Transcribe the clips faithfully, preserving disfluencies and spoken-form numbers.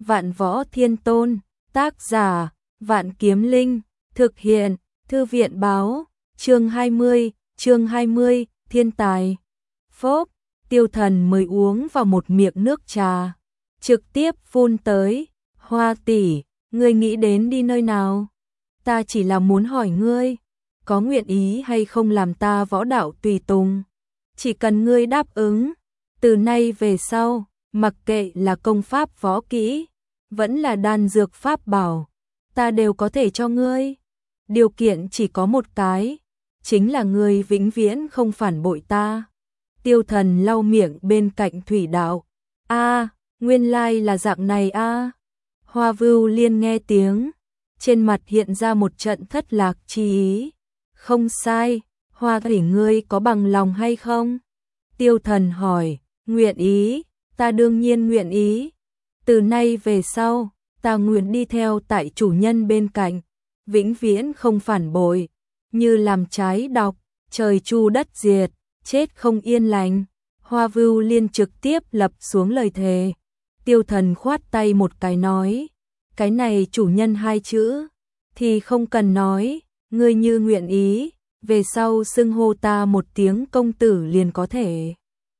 Vạn Võ Thiên Tôn, tác giả, Vạn Kiếm Linh, thực hiện, Thư viện báo, chương hai mươi, chương hai mươi, thiên tài. Phốp, Tiêu Thần mới uống vào một miệng nước trà, trực tiếp phun tới, Hoa tỷ, ngươi nghĩ đến đi nơi nào? Ta chỉ là muốn hỏi ngươi, có nguyện ý hay không làm ta võ đạo tùy tùng? Chỉ cần ngươi đáp ứng, từ nay về sau, mặc kệ là công pháp võ kỹ, vẫn là đan dược pháp bảo, ta đều có thể cho ngươi. Điều kiện chỉ có một cái, chính là ngươi vĩnh viễn không phản bội ta. Tiêu Thần lau miệng bên cạnh thủy đạo. A, nguyên lai là dạng này a. Hoa Vưu Liên nghe tiếng, trên mặt hiện ra một trận thất lạc chi ý. Không sai, Hoa tỷ ngươi có bằng lòng hay không? Tiêu Thần hỏi. Nguyện ý, ta đương nhiên nguyện ý. Từ nay về sau, ta nguyện đi theo tại chủ nhân bên cạnh, vĩnh viễn không phản bội, như làm trái độc, trời chu đất diệt, chết không yên lành. Hoa Vưu Liên trực tiếp lập xuống lời thề. Tiêu Thần khoát tay một cái nói, cái này chủ nhân hai chữ, thì không cần nói, ngươi như nguyện ý, về sau xưng hô ta một tiếng công tử liền có thể.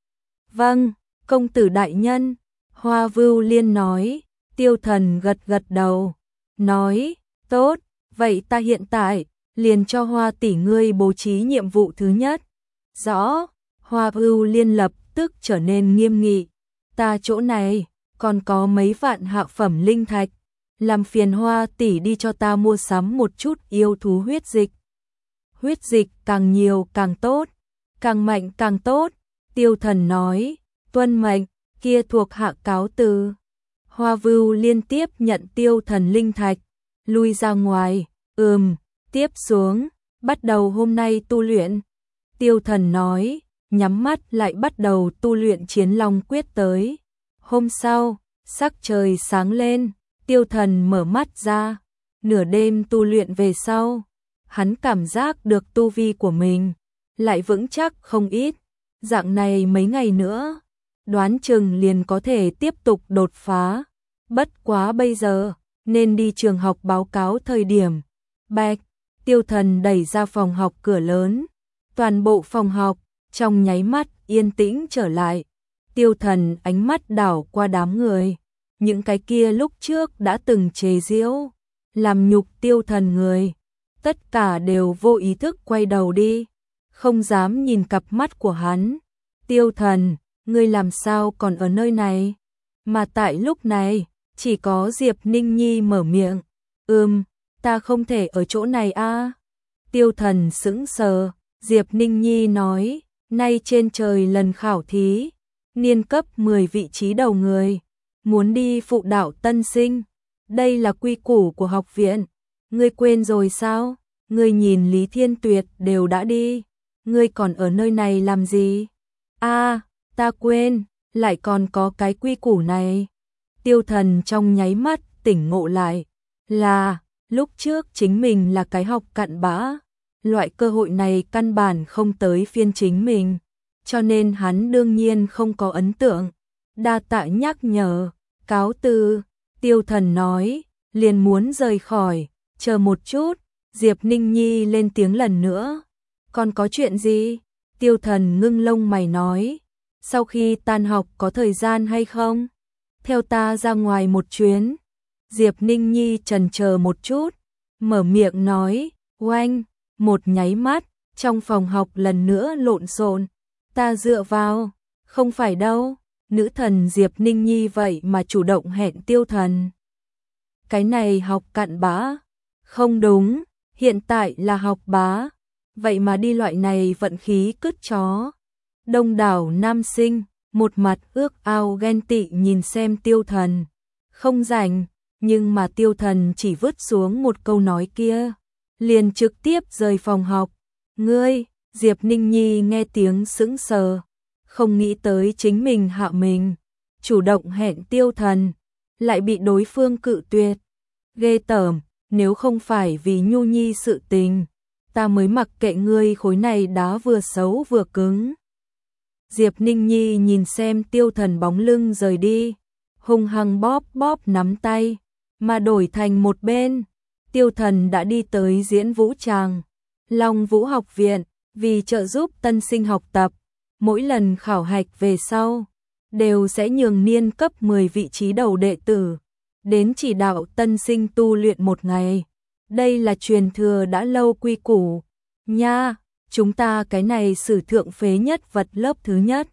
Vâng, công tử đại nhân, Hoa Vưu Liên nói. Tiêu Thần gật gật đầu, nói, tốt, vậy ta hiện tại, liền cho Hoa tỷ ngươi bố trí nhiệm vụ thứ nhất. Rõ, Hoa Vưu Liên lập tức trở nên nghiêm nghị, ta chỗ này, còn có mấy vạn hạ phẩm linh thạch, làm phiền Hoa tỷ đi cho ta mua sắm một chút yêu thú huyết dịch. Huyết dịch càng nhiều càng tốt, càng mạnh càng tốt. Tiêu Thần nói, tuân mệnh, kia thuộc hạ cáo từ. Hoa Vưu liên tiếp nhận Tiêu Thần linh thạch, lui ra ngoài, ừm, tiếp xuống, bắt đầu hôm nay tu luyện. Tiêu Thần nói, nhắm mắt lại bắt đầu tu luyện Chiến Long Quyết tới. Hôm sau, sắc trời sáng lên, Tiêu Thần mở mắt ra, nửa đêm tu luyện về sau, hắn cảm giác được tu vi của mình lại vững chắc không ít, dạng này mấy ngày nữa, đoán chừng liền có thể tiếp tục đột phá. Bất quá bây giờ, nên đi trường học báo cáo thời điểm. Bạch, Tiêu Thần đẩy ra phòng học cửa lớn, toàn bộ phòng học trong nháy mắt yên tĩnh trở lại. Tiêu Thần ánh mắt đảo qua đám người, những cái kia lúc trước đã từng chế giễu, làm nhục Tiêu Thần người, tất cả đều vô ý thức quay đầu đi, không dám nhìn cặp mắt của hắn. Tiêu Thần, ngươi làm sao còn ở nơi này? Mà tại lúc này, chỉ có Diệp Ninh Nhi mở miệng. Ừm, ta không thể ở chỗ này a. Tiêu Thần sững sờ, Diệp Ninh Nhi nói, nay trên trời lần khảo thí, niên cấp mười vị trí đầu người, muốn đi phụ đạo tân sinh. Đây là quy củ của học viện, ngươi quên rồi sao? Ngươi nhìn Lý Thiên Tuyệt đều đã đi, ngươi còn ở nơi này làm gì? A, ta quên, lại còn có cái quy củ này. Tiêu Thần trong nháy mắt tỉnh ngộ lại, là lúc trước chính mình là cái học cặn bã, loại cơ hội này căn bản không tới phiên chính mình, cho nên hắn đương nhiên không có ấn tượng. Đa tạ nhắc nhở, cáo từ. Tiêu Thần nói, liền muốn rời khỏi, chờ một chút. Diệp Ninh Nhi lên tiếng lần nữa, còn có chuyện gì? Tiêu Thần ngưng lông mày nói, sau khi tan học có thời gian hay không? Theo ta ra ngoài một chuyến. Diệp Ninh Nhi chần chờ một chút, mở miệng nói, oanh, một nháy mắt, trong phòng học lần nữa lộn xộn. Ta dựa vào, không phải đâu, nữ thần Diệp Ninh Nhi vậy mà chủ động hẹn Tiêu Thần. Cái này học cặn bã, không đúng, hiện tại là học bá, vậy mà đi loại này vận khí cứt chó. Đông đảo nam sinh, một mặt ước ao ghen tị nhìn xem Tiêu Thần, không rảnh, nhưng mà Tiêu Thần chỉ vứt xuống một câu nói kia, liền trực tiếp rời phòng học. Ngươi, Diệp Ninh Nhi nghe tiếng sững sờ, không nghĩ tới chính mình hạ mình, chủ động hẹn Tiêu Thần, lại bị đối phương cự tuyệt. Ghê tởm, nếu không phải vì Nhu Nhi sự tình, ta mới mặc kệ ngươi khối này đá vừa xấu vừa cứng. Diệp Ninh Nhi nhìn xem Tiêu Thần bóng lưng rời đi, hung hăng bóp bóp nắm tay, mà đổi thành một bên, Tiêu Thần đã đi tới diễn vũ tràng, Long Vũ học viện, vì trợ giúp tân sinh học tập, mỗi lần khảo hạch về sau, đều sẽ nhường niên cấp mười vị trí đầu đệ tử, đến chỉ đạo tân sinh tu luyện một ngày. Đây là truyền thừa đã lâu quy củ, nha, chúng ta cái này sử thượng phế nhất vật lớp thứ nhất.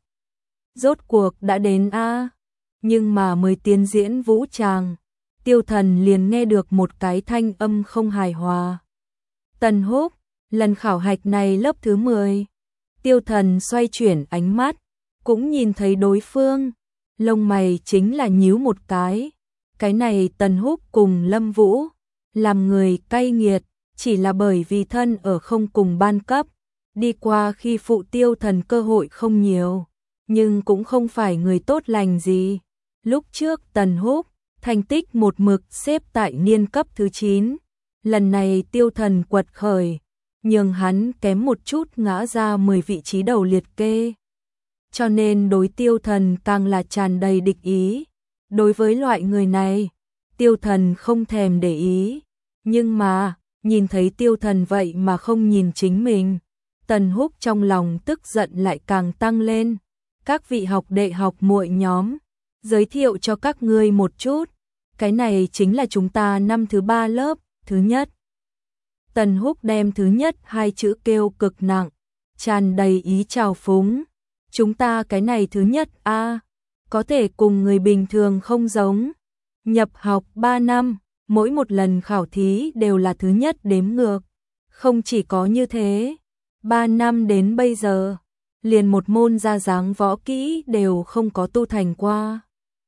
Rốt cuộc đã đến a. Nhưng mà mới tiến diễn vũ tràng, Tiêu Thần liền nghe được một cái thanh âm không hài hòa. Tần Húc, lần khảo hạch này lớp thứ mười. Tiêu Thần xoay chuyển ánh mắt, cũng nhìn thấy đối phương, lông mày chính là nhíu một cái. Cái này Tần Húc cùng Lâm Vũ, làm người cay nghiệt, chỉ là bởi vì thân ở không cùng ban cấp, đi qua khi phụ Tiêu Thần cơ hội không nhiều, nhưng cũng không phải người tốt lành gì. Lúc trước Tần Húc, thành tích một mực xếp tại niên cấp thứ chín, lần này Tiêu Thần quật khởi, nhưng hắn kém một chút ngã ra mười vị trí đầu liệt kê. Cho nên đối Tiêu Thần càng là tràn đầy địch ý. Đối với loại người này, Tiêu Thần không thèm để ý. Nhưng mà, nhìn thấy Tiêu Thần vậy mà không nhìn chính mình, Tần Húc trong lòng tức giận lại càng tăng lên. Các vị học đệ học muội nhóm, giới thiệu cho các ngươi một chút, cái này chính là chúng ta năm thứ ba lớp, thứ nhất. Tần Húc đem thứ nhất hai chữ kêu cực nặng, tràn đầy ý trào phúng. Chúng ta cái này thứ nhất a, có thể cùng người bình thường không giống. Nhập học ba năm, mỗi một lần khảo thí đều là thứ nhất đếm ngược. Không chỉ có như thế, ba năm đến bây giờ, liền một môn ra dáng võ kỹ đều không có tu thành qua.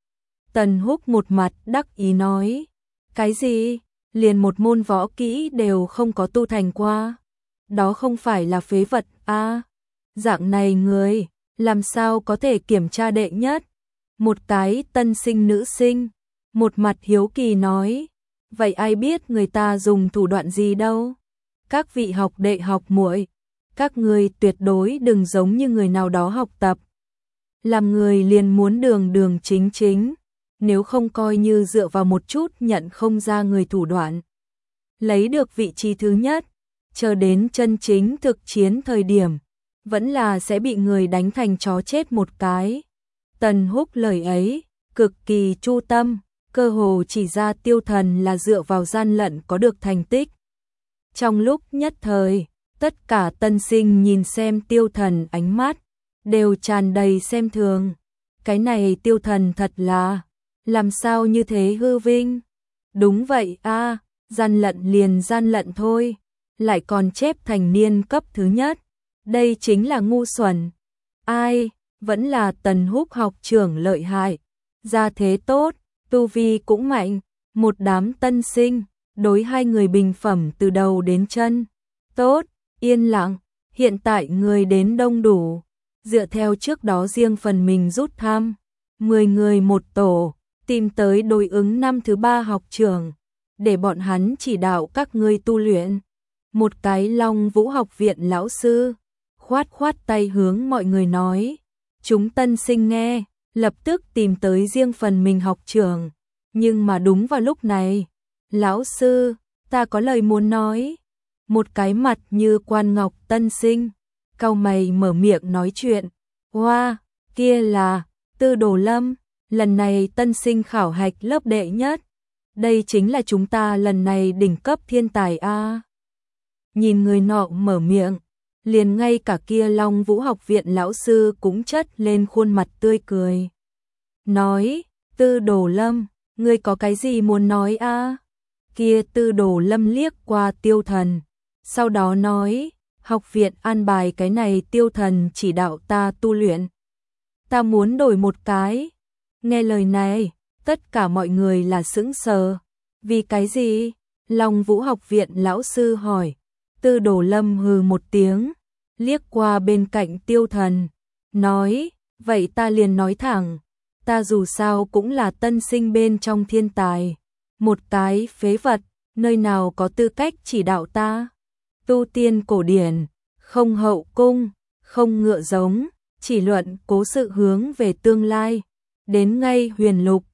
Tần Húc một mặt đắc ý nói, cái gì? Liền một môn võ kỹ đều không có tu thành qua. Đó không phải là phế vật a? Dạng này người, làm sao có thể kiểm tra đệ nhất? Một cái tân sinh nữ sinh, một mặt hiếu kỳ nói, vậy ai biết người ta dùng thủ đoạn gì đâu? Các vị học đệ học muội, các người tuyệt đối đừng giống như người nào đó học tập. Làm người liền muốn đường đường chính chính, nếu không coi như dựa vào một chút nhận không ra người thủ đoạn. Lấy được vị trí thứ nhất, chờ đến chân chính thực chiến thời điểm, vẫn là sẽ bị người đánh thành chó chết một cái. Tần Húc lời ấy, cực kỳ chu tâm, cơ hồ chỉ ra Tiêu Thần là dựa vào gian lận có được thành tích. Trong lúc nhất thời, tất cả tân sinh nhìn xem Tiêu Thần ánh mắt, đều tràn đầy xem thường. Cái này Tiêu Thần thật là, làm sao như thế hư vinh? Đúng vậy a, gian lận liền gian lận thôi, lại còn chép thành niên cấp thứ nhất. Đây chính là ngu xuẩn. Ai, vẫn là Tần Húc học trưởng lợi hại, gia thế tốt, tu vi cũng mạnh, một đám tân sinh, đối hai người bình phẩm từ đầu đến chân. Tốt, yên lặng, hiện tại người đến đông đủ, dựa theo trước đó riêng phần mình rút thăm, mười người một tổ, tìm tới đối ứng năm thứ ba học trưởng, để bọn hắn chỉ đạo các ngươi tu luyện. Một cái Long Vũ học viện lão sư, khoát khoát tay hướng mọi người nói, chúng tân sinh nghe, lập tức tìm tới riêng phần mình học trưởng. Nhưng mà đúng vào lúc này, lão sư, ta có lời muốn nói. Một cái mặt như quan ngọc tân sinh, cau mày mở miệng nói chuyện. Hoa, wow, kia là Tư Đồ Lâm, lần này tân sinh khảo hạch lớp đệ nhất. Đây chính là chúng ta lần này đỉnh cấp thiên tài a. Nhìn người nọ mở miệng, liền ngay cả kia Long Vũ học viện lão sư cũng chất lên khuôn mặt tươi cười. Nói, Tư Đồ Lâm, ngươi có cái gì muốn nói a? Kia Tư Đồ Lâm liếc qua Tiêu Thần, sau đó nói, học viện an bài cái này Tiêu Thần chỉ đạo ta tu luyện. Ta muốn đổi một cái. Nghe lời này, tất cả mọi người là sững sờ. Vì cái gì? Long Vũ học viện lão sư hỏi. Tư Đồ Lâm hừ một tiếng, liếc qua bên cạnh Tiêu Thần, nói, vậy ta liền nói thẳng, ta dù sao cũng là tân sinh bên trong thiên tài, một cái phế vật, nơi nào có tư cách chỉ đạo ta. Tu tiên cổ điển, không hậu cung, không ngựa giống, chỉ luận cố sự hướng về tương lai, đến ngay huyền lục,